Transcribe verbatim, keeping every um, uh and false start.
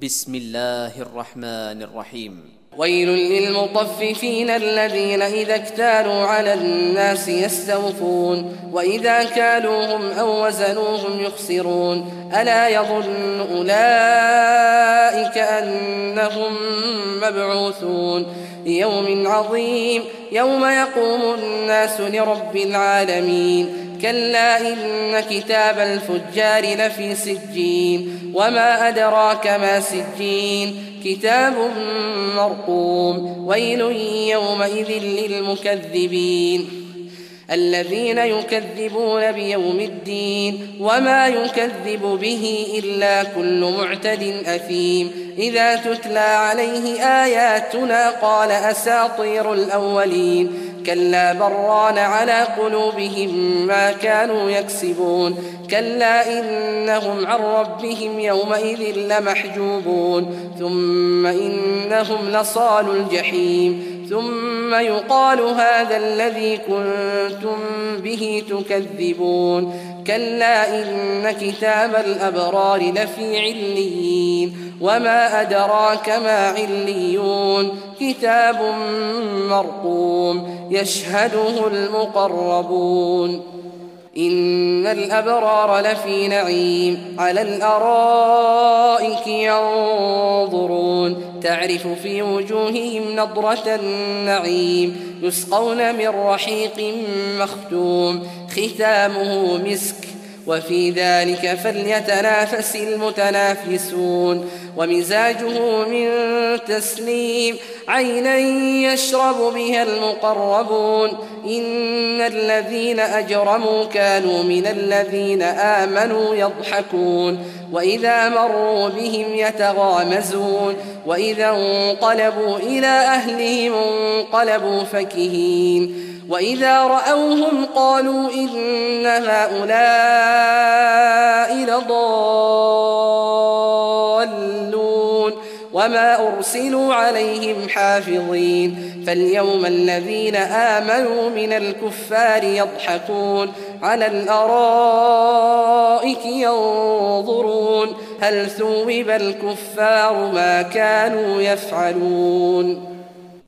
بسم الله الرحمن الرحيم. ويل للمطففين الذين إذا اكتالوا على الناس يستوفون وإذا كالوهم أو وزنوهم يخسرون ألا يظن أولئك أنهم مبعوثون ليوم عظيم يوم يقوم الناس لرب العالمين كلا إن كتاب الفجار لفي سجين وما أدراك ما سجين كتاب مرقوم ويل يومئذ للمكذبين الذين يكذبون بيوم الدين وما يكذب به إلا كل معتد أثيم إذا تتلى عليه آياتنا قال أساطير الأولين كلا بران على قلوبهم ما كانوا يكسبون كلا إنهم عن ربهم يومئذ لمحجوبون ثم إنهم لصالو الجحيم ثم يقال هذا الذي كنتم به تكذبون كلا إن كتاب الأبرار لفي عليين وما أدراك ما عليون كتاب مرقوم يشهده المقربون إن الأبرار لفي نعيم على الأرائك ينظرون تعرف في وجوههم نضرة النعيم يسقون من رحيق مختوم ختامه مسك وفي ذلك فليتنافس المتنافسون ومزاجه من تسنيم عينا يشرب بها المقربون إن الذين أجرموا كانوا من الذين آمنوا يضحكون وإذا مروا بهم يتغامزون وإذا انقلبوا إلى أهلهم انقلبوا فكهين وإذا رأوهم قالوا إن هؤلاء لضالون وما أرسلوا عليهم حافظين فاليوم الذين آمنوا من الكفار يضحكون على الأرائك ينظرون هل ثوب الكفار ما كانوا يفعلون